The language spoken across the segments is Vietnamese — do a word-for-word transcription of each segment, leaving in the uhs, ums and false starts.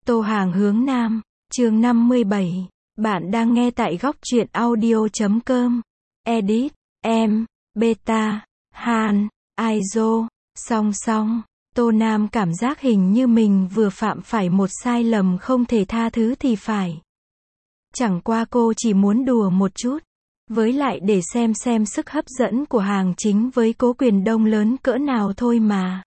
Tô Hàng hướng Nam, chương năm mươi bảy. Bạn đang nghe tại góc truyện audio chấm com. Edit, em, Beta, Han, Aizo. Song song, Tô Nam cảm giác hình như mình vừa phạm phải một sai lầm không thể tha thứ thì phải. Chẳng qua cô chỉ muốn đùa một chút. Với lại để xem xem sức hấp dẫn của Hàng Chính với Cố Quyền Đông lớn cỡ nào thôi mà.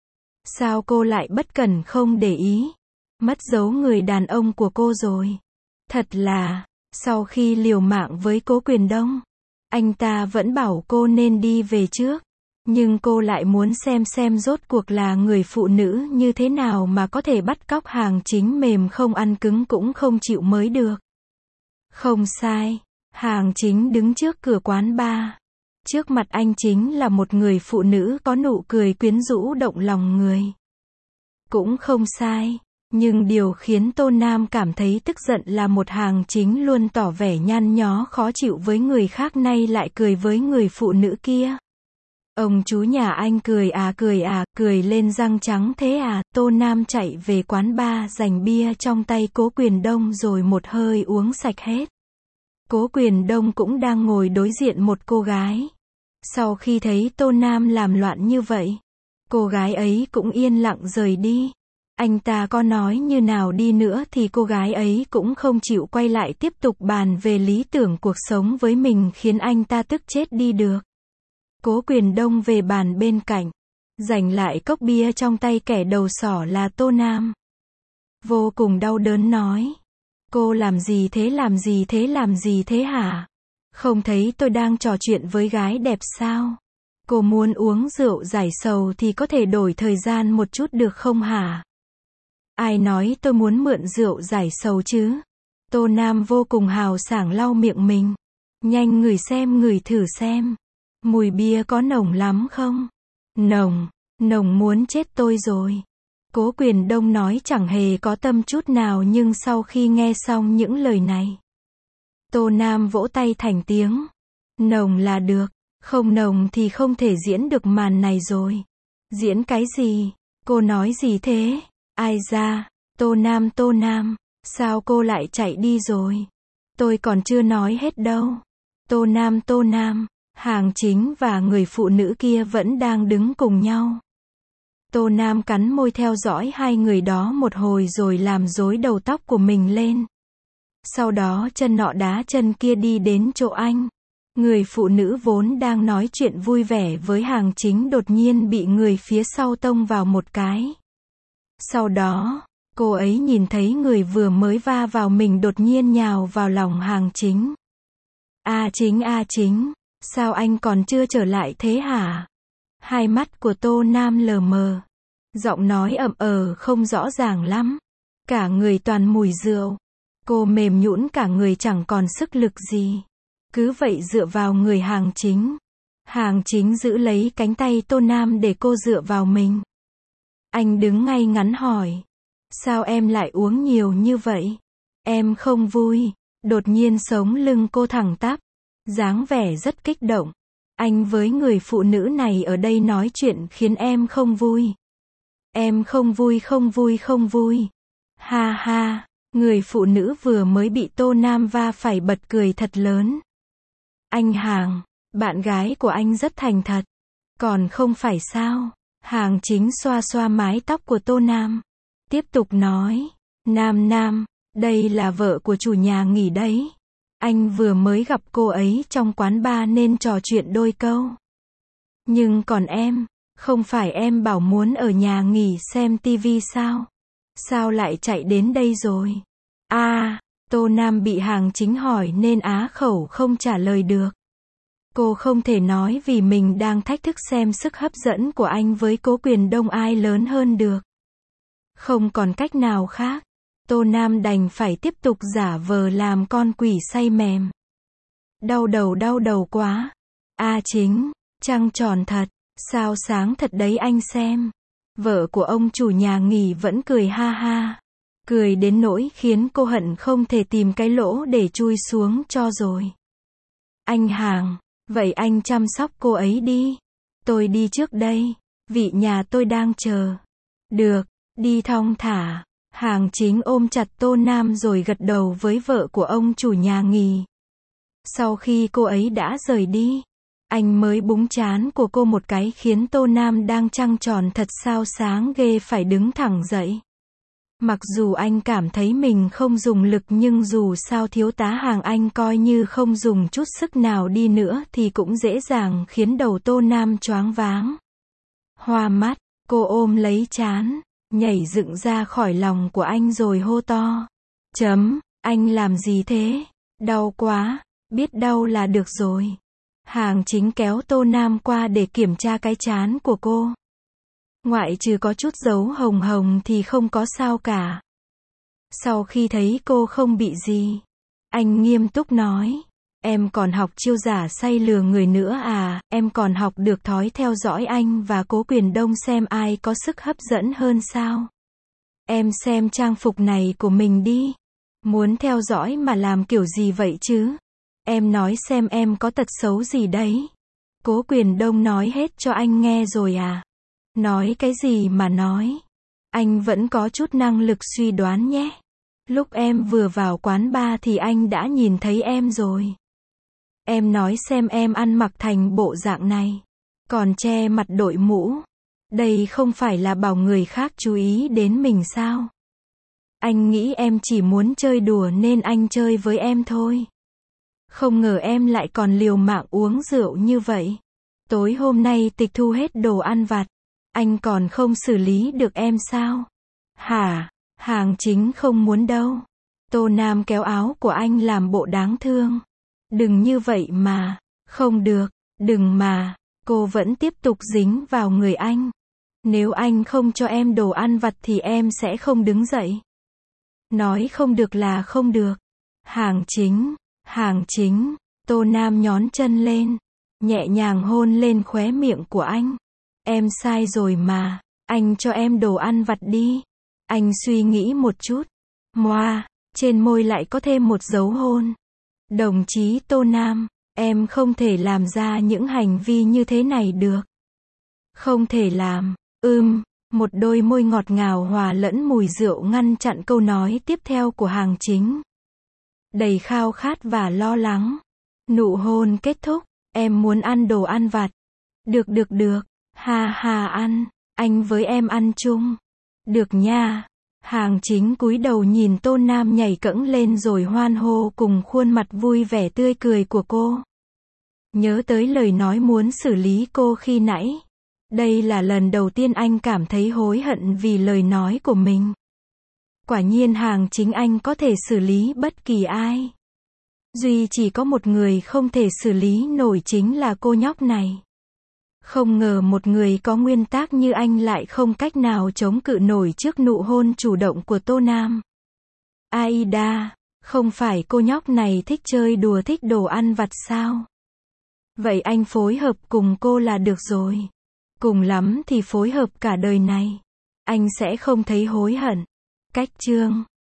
Sao cô lại bất cẩn không để ý? Mất dấu người đàn ông của cô rồi. Thật là, sau khi liều mạng với Cố Quyền Đông, anh ta vẫn bảo cô nên đi về trước. Nhưng cô lại muốn xem xem rốt cuộc là người phụ nữ như thế nào mà có thể bắt cóc Hàng Chính mềm không ăn cứng cũng không chịu mới được. Không sai, Hàng Chính đứng trước cửa quán bar. Trước mặt anh chính là một người phụ nữ có nụ cười quyến rũ động lòng người. Cũng không sai, nhưng điều khiến Tô Nam cảm thấy tức giận là một Hàng Chính luôn tỏ vẻ nhăn nhó khó chịu với người khác nay lại cười với người phụ nữ kia. Ông chú nhà anh cười à cười à, cười lên răng trắng thế à. Tô Nam chạy về quán bar giành bia trong tay Cố Quyền Đông rồi một hơi uống sạch hết. Cố Quyền Đông cũng đang ngồi đối diện một cô gái. Sau khi thấy Tô Nam làm loạn như vậy, cô gái ấy cũng yên lặng rời đi. Anh ta có nói như nào đi nữa thì cô gái ấy cũng không chịu quay lại tiếp tục bàn về lý tưởng cuộc sống với mình khiến anh ta tức chết đi được. Cố Quyền Đông về bàn bên cạnh, giành lại cốc bia trong tay kẻ đầu sỏ là Tô Nam. Vô cùng đau đớn nói. Cô làm gì thế làm gì thế làm gì thế hả? Không thấy tôi đang trò chuyện với gái đẹp sao? Cô muốn uống rượu giải sầu thì có thể đổi thời gian một chút được không hả? Ai nói tôi muốn mượn rượu giải sầu chứ? Tô Nam vô cùng hào sảng lau miệng mình. Nhanh ngửi xem ngửi thử xem. Mùi bia có nồng lắm không? Nồng, nồng muốn chết tôi rồi. Cố Quyền Đông nói chẳng hề có tâm chút nào nhưng sau khi nghe xong những lời này, Tô Nam vỗ tay thành tiếng. Nồng là được, không nồng thì không thể diễn được màn này rồi. Diễn cái gì? Cô nói gì thế? Ai ra? Tô Nam Tô Nam, sao cô lại chạy đi rồi? Tôi còn chưa nói hết đâu. Tô Nam Tô Nam, Hàng Chính và người phụ nữ kia vẫn đang đứng cùng nhau. Tô Nam cắn môi theo dõi hai người đó một hồi rồi làm rối đầu tóc của mình lên. Sau đó chân nọ đá chân kia đi đến chỗ anh. Người phụ nữ vốn đang nói chuyện vui vẻ với Hàng Chính đột nhiên bị người phía sau tông vào một cái. Sau đó, cô ấy nhìn thấy người vừa mới va vào mình đột nhiên nhào vào lòng Hàng Chính. A Chính A Chính, sao anh còn chưa trở lại thế hả? Hai mắt của Tô Nam lờ mờ. Giọng nói ậm ờ không rõ ràng lắm. Cả người toàn mùi rượu. Cô mềm nhũn cả người chẳng còn sức lực gì. Cứ vậy dựa vào người Hàng Chính. Hàng Chính giữ lấy cánh tay Tô Nam để cô dựa vào mình. Anh đứng ngay ngắn hỏi. Sao em lại uống nhiều như vậy? Em không vui. Đột nhiên sống lưng cô thẳng tắp. Dáng vẻ rất kích động. Anh với người phụ nữ này ở đây nói chuyện khiến em không vui. Em không vui không vui không vui. Ha ha, người phụ nữ vừa mới bị Tô Nam va phải bật cười thật lớn. Anh Hàng, bạn gái của anh rất thành thật. Còn không phải sao? Hàng Chính xoa xoa mái tóc của Tô Nam. Tiếp tục nói. Nam Nam, đây là vợ của chủ nhà nghỉ đấy. Anh vừa mới gặp cô ấy trong quán bar nên trò chuyện đôi câu. Nhưng còn em, không phải em bảo muốn ở nhà nghỉ xem tivi sao? Sao lại chạy đến đây rồi? À, Tô Nam bị Hàng Chính hỏi nên á khẩu không trả lời được. Cô không thể nói vì mình đang thách thức xem sức hấp dẫn của anh với Cố Quyền Đông ai lớn hơn được. Không còn cách nào khác. Tô Nam đành phải tiếp tục giả vờ làm con quỷ say mềm. Đau đầu đau đầu quá. A Chính, trăng tròn thật, sao sáng thật đấy anh xem. Vợ của ông chủ nhà nghỉ vẫn cười ha ha. Cười đến nỗi khiến cô hận không thể tìm cái lỗ để chui xuống cho rồi. Anh Hàng, vậy anh chăm sóc cô ấy đi. Tôi đi trước đây, vị nhà tôi đang chờ. Được, đi thong thả. Hàng Chính ôm chặt Tô Nam rồi gật đầu với vợ của ông chủ nhà nghỉ. Sau khi cô ấy đã rời đi, anh mới búng trán của cô một cái khiến Tô Nam đang trăng tròn thật sao sáng ghê phải đứng thẳng dậy. Mặc dù anh cảm thấy mình không dùng lực nhưng dù sao thiếu tá Hàng anh coi như không dùng chút sức nào đi nữa thì cũng dễ dàng khiến đầu Tô Nam choáng váng. Hoa mắt, cô ôm lấy trán, nhảy dựng ra khỏi lòng của anh rồi hô to. Chấm, anh làm gì thế? Đau quá, biết đau là được rồi. Hàng Chính kéo Tô Nam qua để kiểm tra cái trán của cô. Ngoại trừ có chút dấu hồng hồng thì không có sao cả. Sau khi thấy cô không bị gì, anh nghiêm túc nói. Em còn học chiêu giả say lừa người nữa à, em còn học được thói theo dõi anh và Cố Quyền Đông xem ai có sức hấp dẫn hơn sao. Em xem trang phục này của mình đi. Muốn theo dõi mà làm kiểu gì vậy chứ? Em nói xem em có tật xấu gì đấy. Cố Quyền Đông nói hết cho anh nghe rồi à? Nói cái gì mà nói? Anh vẫn có chút năng lực suy đoán nhé. Lúc em vừa vào quán bar thì anh đã nhìn thấy em rồi. Em nói xem em ăn mặc thành bộ dạng này, còn che mặt đội mũ. Đây không phải là bảo người khác chú ý đến mình sao? Anh nghĩ em chỉ muốn chơi đùa nên anh chơi với em thôi. Không ngờ em lại còn liều mạng uống rượu như vậy. Tối hôm nay tịch thu hết đồ ăn vặt. Anh còn không xử lý được em sao? Hả? Hàng Chính không muốn đâu. Tô Nam kéo áo của anh làm bộ đáng thương. Đừng như vậy mà. Không được. Đừng mà. Cô vẫn tiếp tục dính vào người anh. Nếu anh không cho em đồ ăn vặt thì em sẽ không đứng dậy. Nói không được là không được. Hàng Chính. Hàng Chính. Tô Nam nhón chân lên, nhẹ nhàng hôn lên khóe miệng của anh. Em sai rồi mà. Anh cho em đồ ăn vặt đi. Anh suy nghĩ một chút. Moa, trên môi lại có thêm một dấu hôn. Đồng chí Tô Nam, em không thể làm ra những hành vi như thế này được. Không thể làm. Ưm, một đôi môi ngọt ngào hòa lẫn mùi rượu ngăn chặn câu nói tiếp theo của Hàng Chính. Đầy khao khát và lo lắng. Nụ hôn kết thúc. Em muốn ăn đồ ăn vặt. Được được được. Ha ha ăn. Anh với em ăn chung. Được nha. Hàng Chính cúi đầu nhìn Tô Nam nhảy cẫng lên rồi hoan hô cùng khuôn mặt vui vẻ tươi cười của cô. Nhớ tới lời nói muốn xử lý cô khi nãy. Đây là lần đầu tiên anh cảm thấy hối hận vì lời nói của mình. Quả nhiên Hàng Chính anh có thể xử lý bất kỳ ai. Duy chỉ có một người không thể xử lý nổi chính là cô nhóc này. Không ngờ một người có nguyên tắc như anh lại không cách nào chống cự nổi trước nụ hôn chủ động của Tô Nam. Aida, không phải cô nhóc này thích chơi đùa thích đồ ăn vặt sao? Vậy anh phối hợp cùng cô là được rồi. Cùng lắm thì phối hợp cả đời này. Anh sẽ không thấy hối hận. Cách chương